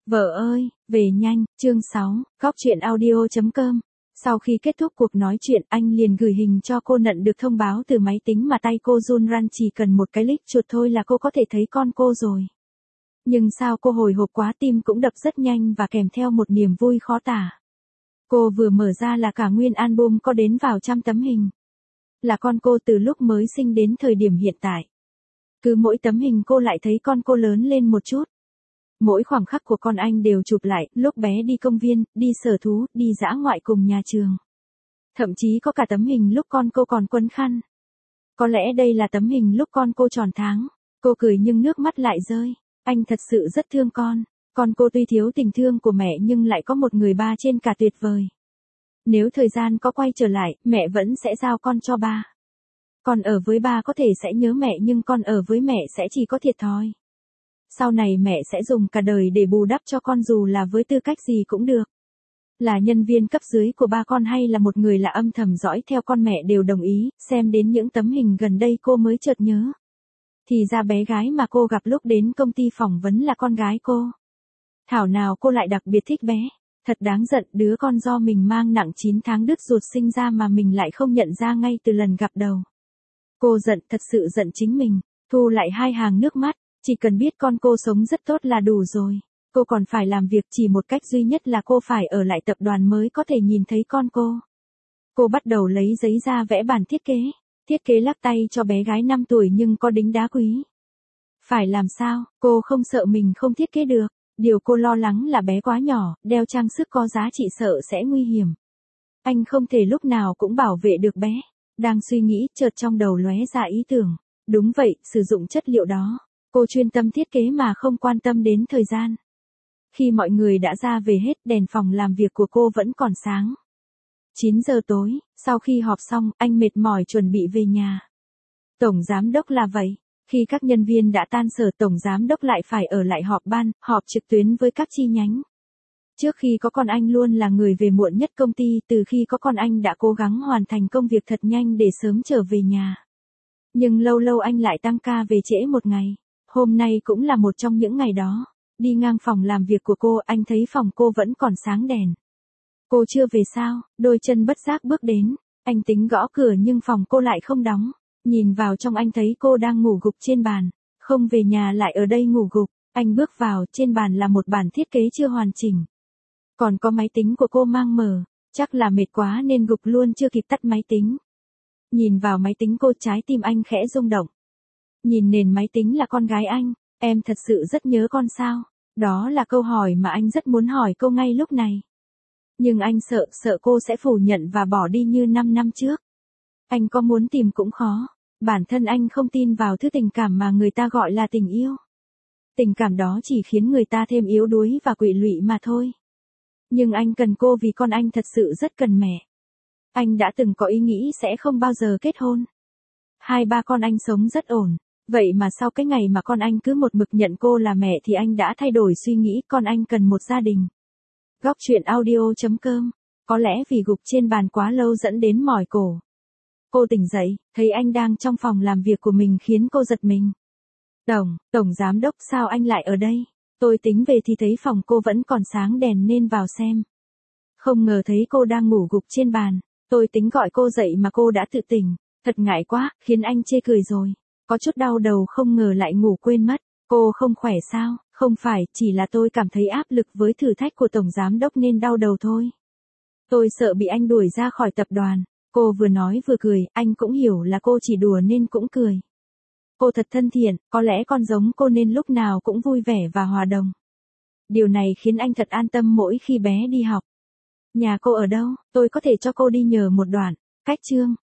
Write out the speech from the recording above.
Vợ ơi, về nhanh, chương 6, góc chuyện audio.com. Sau khi kết thúc cuộc nói chuyện, anh liền gửi hình cho cô nhận được thông báo từ máy tính mà tay cô run run, chỉ cần một cái click chuột thôi là cô có thể thấy con cô rồi. Nhưng sao cô hồi hộp quá, tim cũng đập rất nhanh và kèm theo một niềm vui khó tả. Cô vừa mở ra là cả nguyên album có đến vào 100 tấm hình. Là con cô từ lúc mới sinh đến thời điểm hiện tại. Cứ mỗi tấm hình cô lại thấy con cô lớn lên một chút. Mỗi khoảnh khắc của con anh đều chụp lại, lúc bé đi công viên, đi sở thú, đi dã ngoại cùng nhà trường. Thậm chí có cả tấm hình lúc con cô còn quấn khăn. Có lẽ đây là tấm hình lúc con cô tròn tháng. Cô cười nhưng nước mắt lại rơi. Anh thật sự rất thương con. Con cô tuy thiếu tình thương của mẹ nhưng lại có một người ba trên cả tuyệt vời. Nếu thời gian có quay trở lại, mẹ vẫn sẽ giao con cho ba. Con ở với ba có thể sẽ nhớ mẹ nhưng con ở với mẹ sẽ chỉ có thiệt thòi. Sau này mẹ sẽ dùng cả đời để bù đắp cho con dù là với tư cách gì cũng được. Là nhân viên cấp dưới của ba con hay là một người là âm thầm dõi theo con, mẹ đều đồng ý. Xem đến những tấm hình gần đây cô mới chợt nhớ. Thì ra bé gái mà cô gặp lúc đến công ty phỏng vấn là con gái cô. Thảo nào cô lại đặc biệt thích bé. Thật đáng giận, đứa con do mình mang nặng 9 tháng đứt ruột sinh ra mà mình lại không nhận ra ngay từ lần gặp đầu. Cô giận, thật sự giận chính mình. Thu lại 2 hàng nước mắt. Chỉ cần biết con cô sống rất tốt là đủ rồi. Cô còn phải làm việc, chỉ một cách duy nhất là cô phải ở lại tập đoàn mới có thể nhìn thấy con cô. Cô bắt đầu lấy giấy ra vẽ bản thiết kế. Thiết kế lắc tay cho bé gái 5 tuổi nhưng có đính đá quý. Phải làm sao, cô không sợ mình không thiết kế được. Điều cô lo lắng là bé quá nhỏ, đeo trang sức có giá trị sợ sẽ nguy hiểm. Anh không thể lúc nào cũng bảo vệ được bé. Đang suy nghĩ, chợt trong đầu lóe ra ý tưởng. Đúng vậy, sử dụng chất liệu đó. Cô chuyên tâm thiết kế mà không quan tâm đến thời gian. Khi mọi người đã ra về hết, đèn phòng làm việc của cô vẫn còn sáng. 9 giờ tối, sau khi họp xong, anh mệt mỏi chuẩn bị về nhà. Tổng giám đốc là vậy. Khi các nhân viên đã tan sở, tổng giám đốc lại phải ở lại họp ban, họp trực tuyến với các chi nhánh. Trước khi có con anh luôn là người về muộn nhất công ty, từ khi có con anh đã cố gắng hoàn thành công việc thật nhanh để sớm trở về nhà. Nhưng lâu lâu anh lại tăng ca về trễ một ngày. Hôm nay cũng là một trong những ngày đó. Đi ngang phòng làm việc của cô, anh thấy phòng cô vẫn còn sáng đèn. Cô chưa về sao? Đôi chân bất giác bước đến. Anh tính gõ cửa nhưng phòng cô lại không đóng. Nhìn vào trong anh thấy cô đang ngủ gục trên bàn. Không về nhà lại ở đây ngủ gục. Anh bước vào, trên bàn là một bản thiết kế chưa hoàn chỉnh. Còn có máy tính của cô mang mở. Chắc là mệt quá nên gục luôn chưa kịp tắt máy tính. Nhìn vào máy tính cô, trái tim anh khẽ rung động. Nhìn nền máy tính là con gái anh, em thật sự rất nhớ con sao? Đó là câu hỏi mà anh rất muốn hỏi cô ngay lúc này. Nhưng anh sợ cô sẽ phủ nhận và bỏ đi như 5 năm trước. Anh có muốn tìm cũng khó. Bản thân anh không tin vào thứ tình cảm mà người ta gọi là tình yêu. Tình cảm đó chỉ khiến người ta thêm yếu đuối và quỵ lụy mà thôi. Nhưng anh cần cô vì con anh thật sự rất cần mẹ. Anh đã từng có ý nghĩ sẽ không bao giờ kết hôn. 2-3 con anh sống rất ổn. Vậy mà sau cái ngày mà con anh cứ một mực nhận cô là mẹ thì anh đã thay đổi suy nghĩ, con anh cần một gia đình. Góc chuyện audio.com. Có lẽ vì gục trên bàn quá lâu dẫn đến mỏi cổ. Cô tỉnh dậy, thấy anh đang trong phòng làm việc của mình khiến cô giật mình. Tổng giám đốc, sao anh lại ở đây? Tôi tính về thì thấy phòng cô vẫn còn sáng đèn nên vào xem. Không ngờ thấy cô đang ngủ gục trên bàn. Tôi tính gọi cô dậy mà cô đã tự tỉnh. Thật ngại quá, khiến anh chê cười rồi. Có chút đau đầu, không ngờ lại ngủ quên mất. Cô không khỏe sao? Không phải, chỉ là tôi cảm thấy áp lực với thử thách của tổng giám đốc nên đau đầu thôi. Tôi sợ bị anh đuổi ra khỏi tập đoàn. Cô vừa nói vừa cười, anh cũng hiểu là cô chỉ đùa nên cũng cười. Cô thật thân thiện, có lẽ con giống cô nên lúc nào cũng vui vẻ và hòa đồng. Điều này khiến anh thật an tâm mỗi khi bé đi học. Nhà cô ở đâu? Tôi có thể cho cô đi nhờ một đoạn. Cách chương